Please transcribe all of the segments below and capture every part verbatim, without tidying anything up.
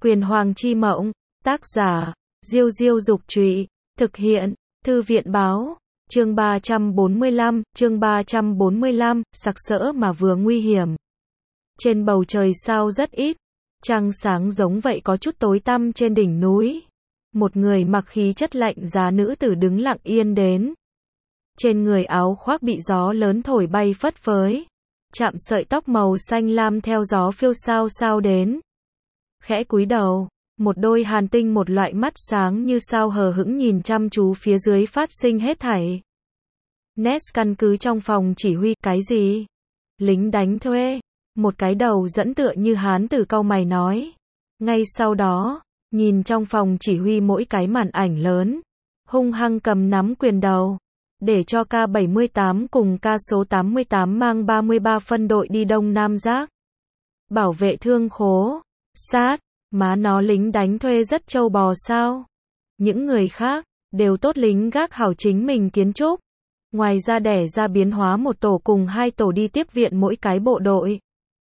Quyền Hoàng chi mộng, tác giả, Diêu Diêu Dục Trụy, thực hiện, Thư viện Báo, chương ba trăm bốn mươi lăm, chương ba trăm bốn mươi lăm, sặc sỡ mà vừa nguy hiểm. Trên bầu trời sao rất ít, trăng sáng giống vậy có chút tối tăm trên đỉnh núi. Một người mặc khí chất lạnh giá nữ tử đứng lặng yên đến. Trên người áo khoác bị gió lớn thổi bay phất phới, chạm sợi tóc màu xanh lam theo gió phiêu sao sao đến. Khẽ cúi đầu, một đôi hàn tinh một loại mắt sáng như sao hờ hững nhìn chăm chú phía dưới phát sinh hết thảy. Ness căn cứ trong phòng chỉ huy, cái gì? Lính đánh thuê. Một cái đầu dẫn tựa như hán tử cau mày nói. Ngay sau đó, nhìn trong phòng chỉ huy mỗi cái màn ảnh lớn, hung hăng cầm nắm quyền đầu, để cho K bảy mươi tám cùng K số tám mươi tám mang ba mươi ba phân đội đi Đông Nam Giác. Bảo vệ thương khố, sát, má nó lính đánh thuê rất trâu bò sao? Những người khác, đều tốt lính gác hảo chính mình kiến trúc. Ngoài ra đẻ ra biến hóa một tổ cùng hai tổ đi tiếp viện mỗi cái bộ đội.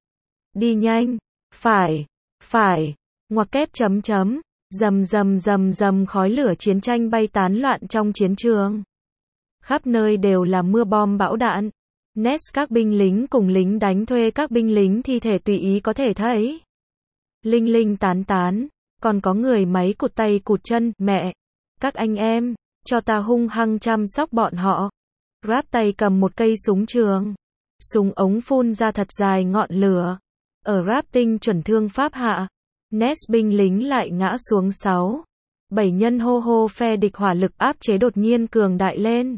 Đi nhanh, phải, phải, ngoặc kép chấm chấm, rầm rầm rầm rầm khói lửa chiến tranh bay tán loạn trong chiến trường. Khắp nơi đều là mưa bom bão đạn. Ness các binh lính cùng lính đánh thuê các binh lính thi thể tùy ý có thể thấy. Linh linh tán tán, còn có người máy cụt tay cụt chân, mẹ, các anh em, cho ta hung hăng chăm sóc bọn họ. Rap tay cầm một cây súng trường, súng ống phun ra thật dài ngọn lửa. Ở rap tinh chuẩn thương pháp hạ, Ness binh lính lại ngã xuống sáu, bảy nhân hô hô phe địch hỏa lực áp chế đột nhiên cường đại lên.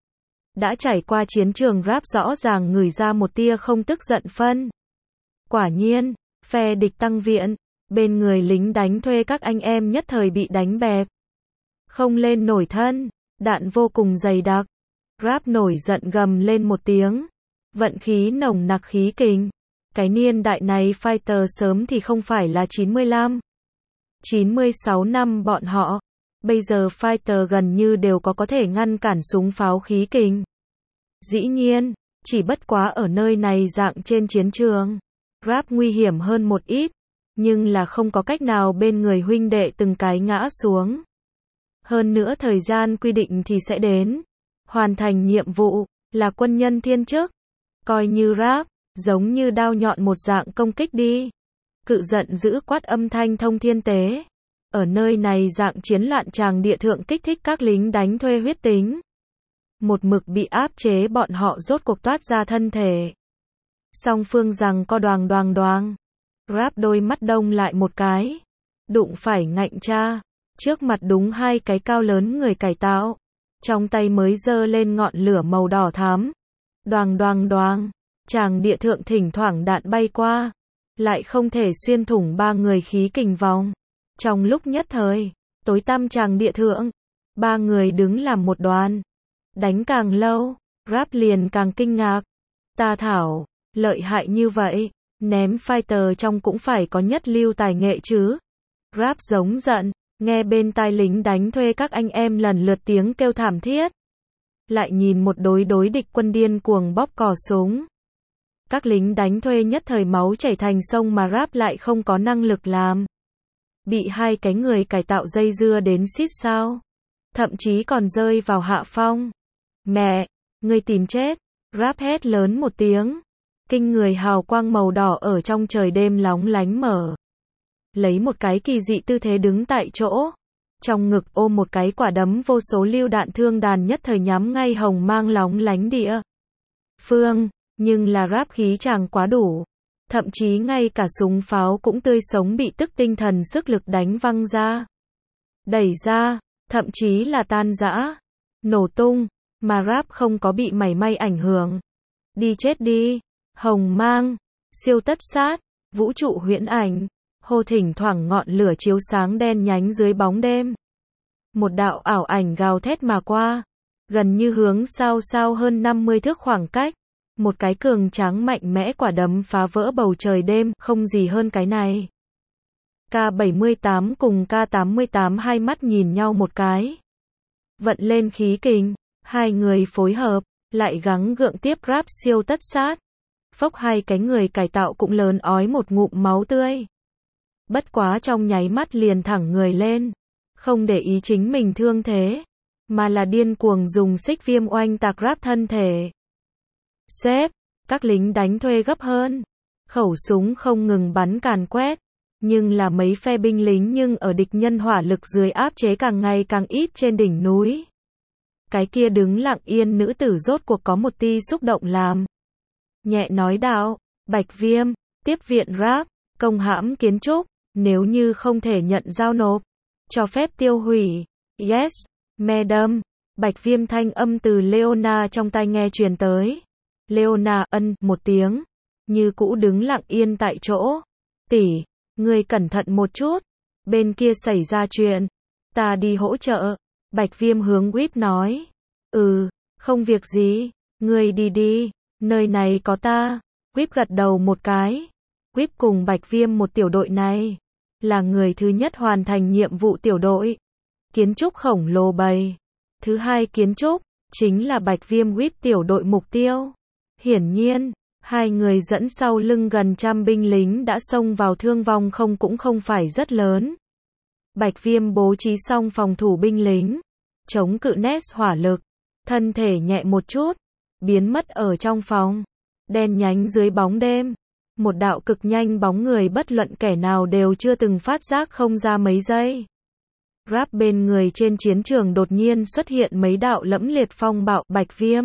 Đã trải qua chiến trường rap rõ ràng ngửi ra một tia không tức giận phân. Quả nhiên, phe địch tăng viện, bên người lính đánh thuê các anh em nhất thời bị đánh bẹp. Không lên nổi thân, đạn vô cùng dày đặc. Rap nổi giận gầm lên một tiếng. Vận khí nồng nặc khí kình. Cái niên đại này fighter sớm thì không phải là chín mươi lăm, chín mươi sáu năm bọn họ. Bây giờ fighter gần như đều có có thể ngăn cản súng pháo khí kình. Dĩ nhiên, chỉ bất quá ở nơi này dạng trên chiến trường. Rap nguy hiểm hơn một ít, nhưng là không có cách nào bên người huynh đệ từng cái ngã xuống. Hơn nữa thời gian quy định thì sẽ đến. Hoàn thành nhiệm vụ, là quân nhân thiên chức. Coi như rap, giống như đao nhọn một dạng công kích đi. Cự giận dữ quát âm thanh thông thiên tế. Ở nơi này dạng chiến loạn tràng địa thượng kích thích các lính đánh thuê huyết tính. Một mực bị áp chế bọn họ rốt cuộc toát ra thân thể. Song phương rằng co đoàng đoàng đoàng. Rap đôi mắt đông lại một cái. Đụng phải ngạnh cha. Trước mặt đúng hai cái cao lớn người cải tạo. Trong tay mới giơ lên ngọn lửa màu đỏ thắm. Đoàng đoàng đoàng. Tràng địa thượng thỉnh thoảng đạn bay qua. Lại không thể xuyên thủng ba người khí kình vòng. Trong lúc nhất thời, tối tăm tràng địa thượng. Ba người đứng làm một đoàn. Đánh càng lâu, Rap liền càng kinh ngạc. Ta thảo, lợi hại như vậy, ném fighter trong cũng phải có nhất lưu tài nghệ chứ. Rap giống giận, nghe bên tai lính đánh thuê các anh em lần lượt tiếng kêu thảm thiết. Lại nhìn một đối đối địch quân điên cuồng bóp cò súng. Các lính đánh thuê nhất thời máu chảy thành sông mà Rap lại không có năng lực làm. Bị hai cái người cải tạo dây dưa đến xít sao. Thậm chí còn rơi vào hạ phong. Mẹ, ngươi tìm chết. Rap hét lớn một tiếng. Kinh người hào quang màu đỏ ở trong trời đêm lóng lánh mở. Lấy một cái kỳ dị tư thế đứng tại chỗ. Trong ngực ôm một cái quả đấm vô số lưu đạn thương đàn nhất thời nhắm ngay hồng mang lóng lánh địa phương. Nhưng là Rap khí chàng quá đủ. Thậm chí ngay cả súng pháo cũng tươi sống bị tức tinh thần sức lực đánh văng ra. Đẩy ra, thậm chí là tan rã. Nổ tung, mà Rap không có bị mảy may ảnh hưởng. Đi chết đi. Hồng mang, siêu tất sát, vũ trụ huyễn ảnh. Hô thỉnh thoảng ngọn lửa chiếu sáng đen nhánh dưới bóng đêm. Một đạo ảo ảnh gào thét mà qua. Gần như hướng sao sao hơn năm mươi thước khoảng cách. Một cái cường tráng mạnh mẽ quả đấm phá vỡ bầu trời đêm, không gì hơn cái này. K bảy mươi tám cùng K tám mươi tám hai mắt nhìn nhau một cái. Vận lên khí kình, hai người phối hợp, lại gắng gượng tiếp Rap siêu tất sát. Phốc hai cái người cải tạo cũng lớn ói một ngụm máu tươi. Bất quá trong nháy mắt liền thẳng người lên. Không để ý chính mình thương thế, mà là điên cuồng dùng xích viêm oanh tạc Rap thân thể. Sếp, các lính đánh thuê gấp hơn. Khẩu súng không ngừng bắn càn quét. Nhưng là mấy phe binh lính nhưng ở địch nhân hỏa lực dưới áp chế càng ngày càng ít trên đỉnh núi. Cái kia đứng lặng yên nữ tử rốt cuộc có một tia xúc động làm. Nhẹ nói đạo, Bạch Viêm, tiếp viện Rap, công hãm kiến trúc, nếu như không thể nhận giao nộp, cho phép tiêu hủy. Yes, madam. Bạch Viêm thanh âm từ Leona trong tai nghe truyền tới. Leona ân một tiếng, như cũ đứng lặng yên tại chỗ. Tỷ, ngươi cẩn thận một chút, bên kia xảy ra chuyện, ta đi hỗ trợ. Bạch Viêm hướng Whip nói. Ừ, không việc gì, ngươi đi đi, nơi này có ta. Whip gật đầu một cái. Whip cùng Bạch Viêm một tiểu đội này, là người thứ nhất hoàn thành nhiệm vụ tiểu đội. Kiến trúc khổng lồ bầy. Thứ hai kiến trúc, chính là Bạch Viêm Whip tiểu đội mục tiêu. Hiển nhiên, hai người dẫn sau lưng gần trăm binh lính đã xông vào, thương vong không cũng không phải rất lớn. Bạch Viêm bố trí xong phòng thủ binh lính, chống cự nét hỏa lực, thân thể nhẹ một chút, biến mất ở trong phòng. Đen nhánh dưới bóng đêm, một đạo cực nhanh bóng người bất luận kẻ nào đều chưa từng phát giác không ra mấy giây. Rap bên người trên chiến trường đột nhiên xuất hiện mấy đạo lẫm liệt phong bạo. Bạch Viêm,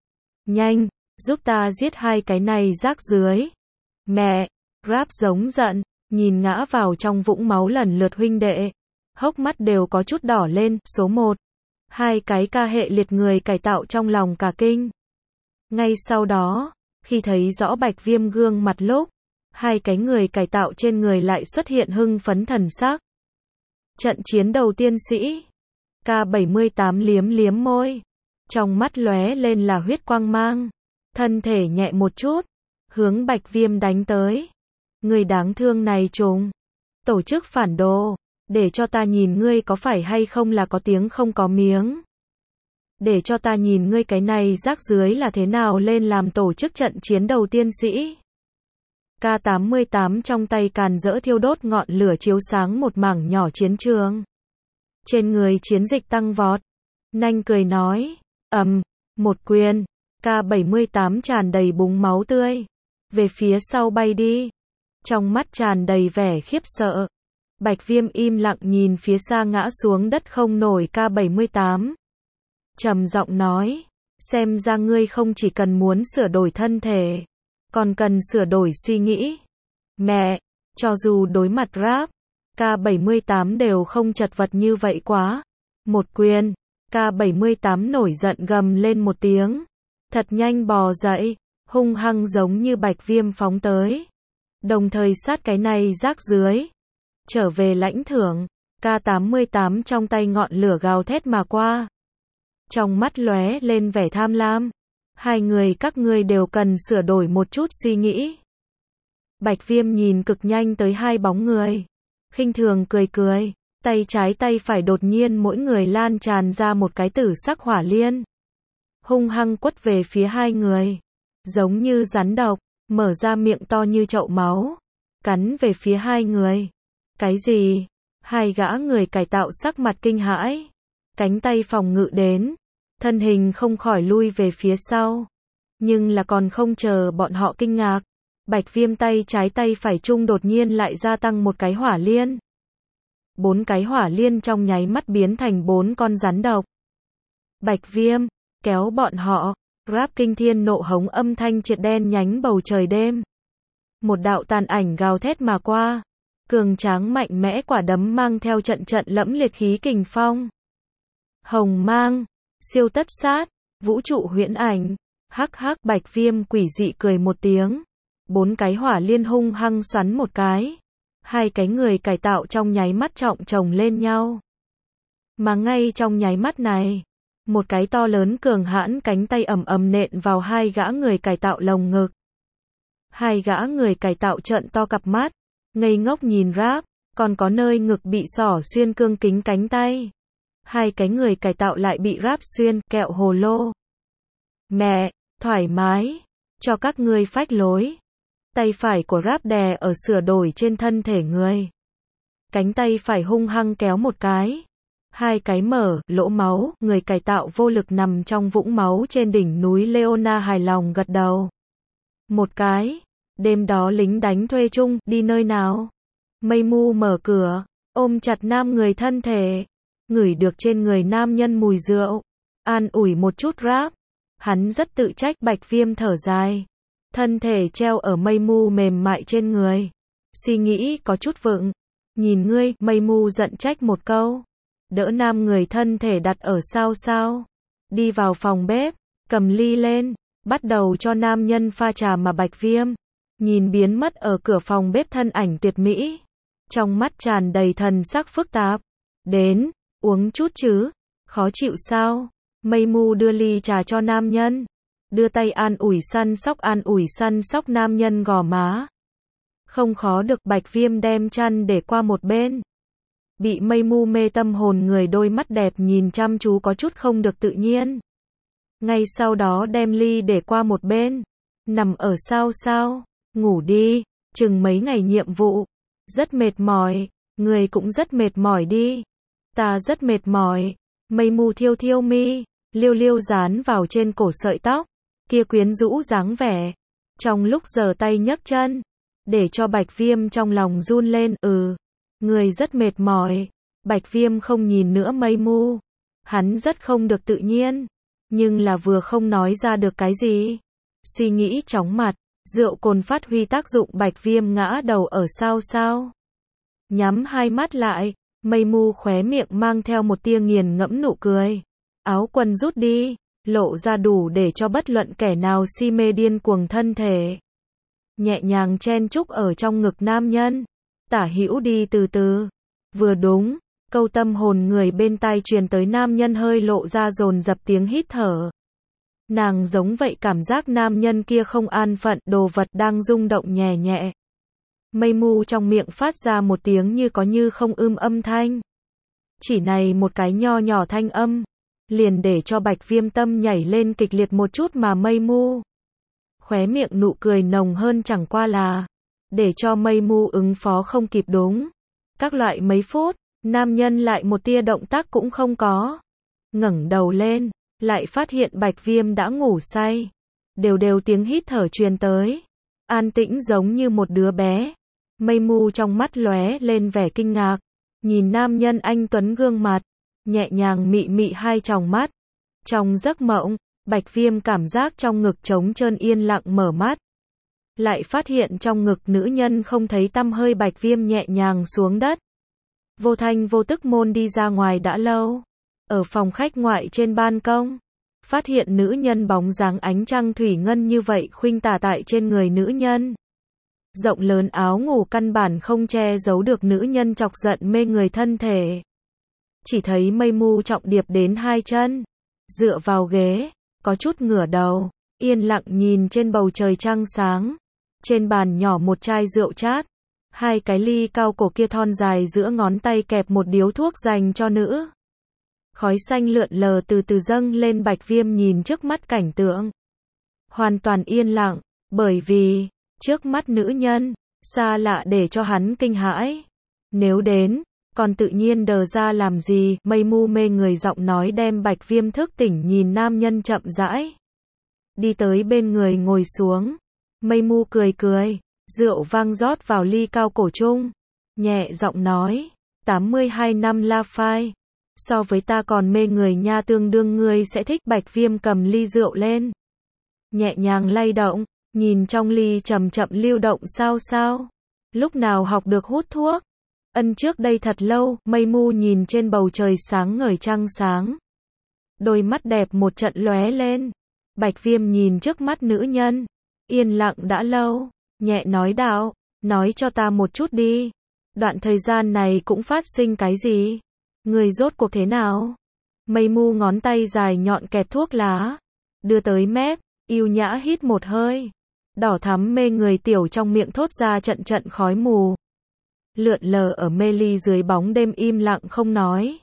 nhanh, giúp ta giết hai cái này rác dưới. Mẹ, Rap giống giận, nhìn ngã vào trong vũng máu lần lượt huynh đệ, hốc mắt đều có chút đỏ lên. Số một, hai cái ca hệ liệt người cải tạo trong lòng cả kinh. Ngay sau đó, khi thấy rõ Bạch Viêm gương mặt lúc, hai cái người cải tạo trên người lại xuất hiện hưng phấn thần sắc. Trận chiến đầu tiên sĩ. K bảy mươi tám liếm liếm môi, trong mắt lóe lên là huyết quang mang, thân thể nhẹ một chút, hướng Bạch Viêm đánh tới. Người đáng thương này trùng, tổ chức phản đồ, để cho ta nhìn ngươi có phải hay không là có tiếng không có miếng. Để cho ta nhìn ngươi cái này rác dưới là thế nào lên làm tổ chức trận chiến đầu tiên sĩ. K tám mươi tám trong tay càn rỡ thiêu đốt ngọn lửa chiếu sáng một mảng nhỏ chiến trường. Trên người chiến dịch tăng vọt. Nanh cười nói, ầm, một quyền, K bảy mươi tám tràn đầy búng máu tươi, về phía sau bay đi. Trong mắt tràn đầy vẻ khiếp sợ. Bạch Viêm im lặng nhìn phía xa ngã xuống đất không nổi K bảy mươi tám. Trầm giọng nói, xem ra ngươi không chỉ cần muốn sửa đổi thân thể, còn cần sửa đổi suy nghĩ. Mẹ, cho dù đối mặt Rap, K bảy mươi tám đều không chật vật như vậy quá. Một quyền, K bảy mươi tám nổi giận gầm lên một tiếng, thật nhanh bò dậy, hung hăng giống như Bạch Viêm phóng tới. Đồng thời sát cái này rác dưới. Trở về lãnh thưởng, K tám mươi tám trong tay ngọn lửa gào thét mà qua. Trong mắt lóe lên vẻ tham lam. Hai người các ngươi đều cần sửa đổi một chút suy nghĩ. Bạch Viêm nhìn cực nhanh tới hai bóng người, khinh thường cười cười, tay trái tay phải đột nhiên mỗi người lan tràn ra một cái tử sắc hỏa liên. Hung hăng quất về phía hai người, giống như rắn độc, mở ra miệng to như chậu máu, cắn về phía hai người. Cái gì? Hai gã người cải tạo sắc mặt kinh hãi, cánh tay phòng ngự đến, thân hình không khỏi lui về phía sau. Nhưng là còn không chờ bọn họ kinh ngạc, Bạch Viêm tay trái tay phải chung đột nhiên lại gia tăng một cái hỏa liên. Bốn cái hỏa liên trong nháy mắt biến thành bốn con rắn độc. Bạch Viêm, kéo bọn họ. Rap kinh thiên nộ hống âm thanh triệt đen nhánh bầu trời đêm. Một đạo tàn ảnh gào thét mà qua. Cường tráng mạnh mẽ quả đấm mang theo trận trận lẫm liệt khí kình phong. Hồng mang, siêu tất sát, vũ trụ huyễn ảnh. Hắc hắc. Bạch Viêm quỷ dị cười một tiếng. Bốn cái hỏa liên hung hăng xoắn một cái. Hai cái người cải tạo trong nháy mắt trọng chồng lên nhau. Mà ngay trong nháy mắt này, một cái to lớn cường hãn cánh tay ầm ầm nện vào hai gã người cải tạo lồng ngực. Hai gã người cải tạo trợn to cặp mắt, ngây ngốc nhìn Rap, còn có nơi ngực bị xỏ xuyên cương kính cánh tay. Hai cái người cải tạo lại bị Rap xuyên kẹo hồ lô. Mẹ, thoải mái, cho các ngươi phách lối. Tay phải của Rap đè ở sửa đổi trên thân thể người. cánh tay phải hung hăng kéo một cái. Hai cái mở, lỗ máu, người cải tạo vô lực nằm trong vũng máu trên đỉnh núi Leona hài lòng gật đầu. Một cái. Đêm đó lính đánh thuê chung, đi nơi nào? Mây Mu mở cửa, ôm chặt nam người thân thể. Ngửi được trên người nam nhân mùi rượu. An ủi một chút rap. Hắn rất tự trách. Bạch Viêm thở dài. Thân thể treo ở Mây Mu mềm mại trên người. Suy nghĩ có chút vựng. Nhìn ngươi, Mây Mu giận trách một câu. Đỡ nam người thân thể đặt ở sao sao. Đi vào phòng bếp, cầm ly lên, bắt đầu cho nam nhân pha trà mà Bạch Viêm. Nhìn biến mất ở cửa phòng bếp thân ảnh tuyệt mỹ. Trong mắt tràn đầy thần sắc phức tạp. Đến, uống chút chứ, khó chịu sao? Mây Mu đưa ly trà cho nam nhân. Đưa tay an ủi săn sóc an ủi săn sóc nam nhân gò má. Không khó được. Bạch Viêm đem chăn để qua một bên. Bị Mây Mu mê tâm hồn người, đôi mắt đẹp nhìn chăm chú có chút không được tự nhiên. Ngay sau đó đem ly để qua một bên. Nằm ở sao sao, ngủ đi, chừng mấy ngày nhiệm vụ. Rất mệt mỏi, người cũng rất mệt mỏi đi. Ta rất mệt mỏi. Mây Mu thiêu thiêu mi, liêu liêu dán vào trên cổ sợi tóc. Kia quyến rũ dáng vẻ. Trong lúc giở tay nhấc chân, để cho Bạch Viêm trong lòng run lên. Ừ, người rất mệt mỏi. Bạch Viêm không nhìn nữa Mây Mu. Hắn rất không được tự nhiên. Nhưng là vừa không nói ra được cái gì. Suy nghĩ chóng mặt. Rượu cồn phát huy tác dụng. Bạch Viêm ngã đầu ở sao sao. Nhắm hai mắt lại. Mây Mu khóe miệng mang theo một tia nghiền ngẫm nụ cười. Áo quần rút đi. Lộ ra đủ để cho bất luận kẻ nào si mê điên cuồng thân thể. Nhẹ nhàng chen chúc ở trong ngực nam nhân. Tả hữu đi từ từ. Vừa đúng, câu tâm hồn người bên tai truyền tới, nam nhân hơi lộ ra dồn dập tiếng hít thở. Nàng giống vậy cảm giác nam nhân kia không an phận, đồ vật đang rung động nhẹ nhẹ. Mây Mu trong miệng phát ra một tiếng như có như không ưm âm thanh. Chỉ này một cái nho nhỏ thanh âm, liền để cho Bạch Viêm tâm nhảy lên kịch liệt một chút mà Mây Mu. Khóe miệng nụ cười nồng hơn chẳng qua là, để cho Mây Mu ứng phó không kịp đúng. Các loại mấy phút, nam nhân lại một tia động tác cũng không có. Ngẩng đầu lên, lại phát hiện Bạch Viêm đã ngủ say. Đều đều tiếng hít thở truyền tới. An tĩnh giống như một đứa bé. Mây Mu trong mắt lóe lên vẻ kinh ngạc. Nhìn nam nhân anh tuấn gương mặt. Nhẹ nhàng mị mị hai tròng mắt. Trong giấc mộng, Bạch Viêm cảm giác trong ngực trống trơn, yên lặng mở mắt. Lại phát hiện trong ngực nữ nhân không thấy tăm hơi. Bạch Viêm nhẹ nhàng xuống đất. Vô thanh vô tức môn đi ra ngoài đã lâu. Ở phòng khách ngoại trên ban công, phát hiện nữ nhân bóng dáng ánh trăng thủy ngân như vậy khuynh tả tại trên người nữ nhân. Rộng lớn áo ngủ căn bản không che giấu được nữ nhân chọc giận mê người thân thể. Chỉ thấy Mây Mu trọng điệp đến hai chân, dựa vào ghế, có chút ngửa đầu, yên lặng nhìn trên bầu trời trăng sáng. Trên bàn nhỏ một chai rượu chát, hai cái ly cao cổ kia thon dài giữa ngón tay kẹp một điếu thuốc dành cho nữ. Khói xanh lượn lờ từ từ dâng lên. Bạch Viêm nhìn trước mắt cảnh tượng, hoàn toàn yên lặng, bởi vì trước mắt nữ nhân xa lạ để cho hắn kinh hãi. Nếu đến, còn tự nhiên đờ ra làm gì? Mây Mu mê người giọng nói đem Bạch Viêm thức tỉnh. Nhìn nam nhân chậm rãi đi tới bên người ngồi xuống. Mây Mu cười cười, rượu vang rót vào ly cao cổ chung, nhẹ giọng nói, tám mươi hai năm La Phai, so với ta còn mê người nha, tương đương ngươi sẽ thích. Bạch Viêm cầm ly rượu lên, nhẹ nhàng lay động, nhìn trong ly chậm chậm lưu động sao sao. Lúc nào học được hút thuốc? Ân, trước đây thật lâu. Mây Mu nhìn trên bầu trời sáng ngời trăng sáng, đôi mắt đẹp một trận lóe lên. Bạch Viêm nhìn trước mắt nữ nhân, yên lặng đã lâu, nhẹ nói đạo, nói cho ta một chút đi. Đoạn thời gian này cũng phát sinh cái gì? Người rốt cuộc thế nào? Mây Mu ngón tay dài nhọn kẹp thuốc lá, đưa tới mép, yêu nhã hít một hơi. Đỏ thắm mê người tiểu trong miệng thốt ra trận trận khói mù. Lượn lờ ở mê ly dưới bóng đêm im lặng không nói.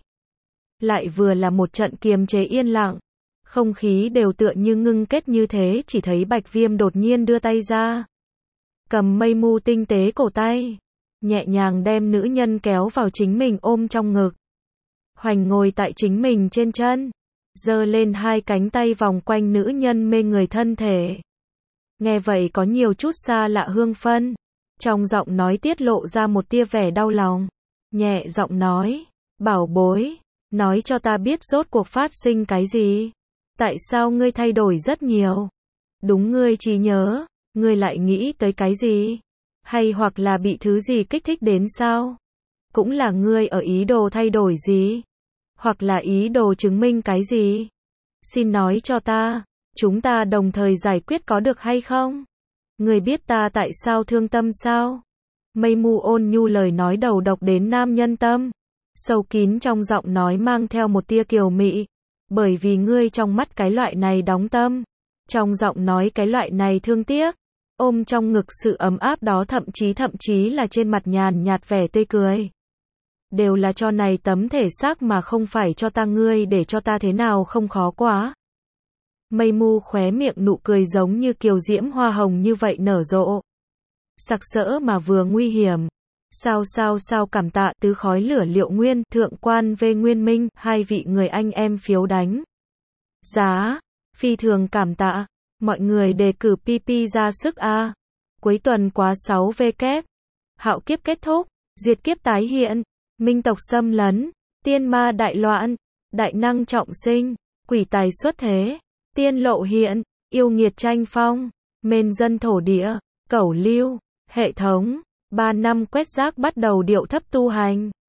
Lại vừa là một trận kiềm chế yên lặng. Không khí đều tựa như ngưng kết như thế. Chỉ thấy Bạch Viêm đột nhiên đưa tay ra, cầm Mây Mu tinh tế cổ tay, nhẹ nhàng đem nữ nhân kéo vào chính mình ôm trong ngực. Hoành ngồi tại chính mình trên chân, giơ lên hai cánh tay vòng quanh nữ nhân mê người thân thể. Nghe vậy có nhiều chút xa lạ hương phân, trong giọng nói tiết lộ ra một tia vẻ đau lòng, nhẹ giọng nói, bảo bối, nói cho ta biết rốt cuộc phát sinh cái gì? Tại sao ngươi thay đổi rất nhiều? Đúng ngươi trí nhớ, ngươi lại nghĩ tới cái gì? Hay hoặc là bị thứ gì kích thích đến sao? Cũng là ngươi ở ý đồ thay đổi gì? Hoặc là ý đồ chứng minh cái gì? Xin nói cho ta, chúng ta đồng thời giải quyết có được hay không? Ngươi biết ta tại sao thương tâm sao? Mây Mu ôn nhu lời nói đầu độc đến nam nhân tâm, sâu kín trong giọng nói mang theo một tia kiều mị, bởi vì ngươi trong mắt cái loại này đóng tâm, trong giọng nói cái loại này thương tiếc, ôm trong ngực sự ấm áp đó thậm chí thậm chí là trên mặt nhàn nhạt vẻ tươi cười. Đều là cho này tấm thể xác mà không phải cho ta, ngươi để cho ta thế nào không khó quá. Mây Mu khóe miệng nụ cười giống như kiều diễm hoa hồng như vậy nở rộ, sặc sỡ mà vừa nguy hiểm. Sao sao sao cảm tạ tứ khói lửa Liệu Nguyên, thượng quan V Nguyên Minh, hai vị người anh em phiếu đánh giá, phi thường cảm tạ, mọi người đề cử pê pê ra sức a. Cuối tuần quá sáu v kép, hạo kiếp kết thúc, diệt kiếp tái hiện, minh tộc xâm lấn, tiên ma đại loạn, đại năng trọng sinh, quỷ tài xuất thế, tiên lộ hiện, yêu nghiệt tranh phong, mên dân thổ địa, cẩu lưu, hệ thống. Ba năm quét rác bắt đầu điệu thấp tu hành.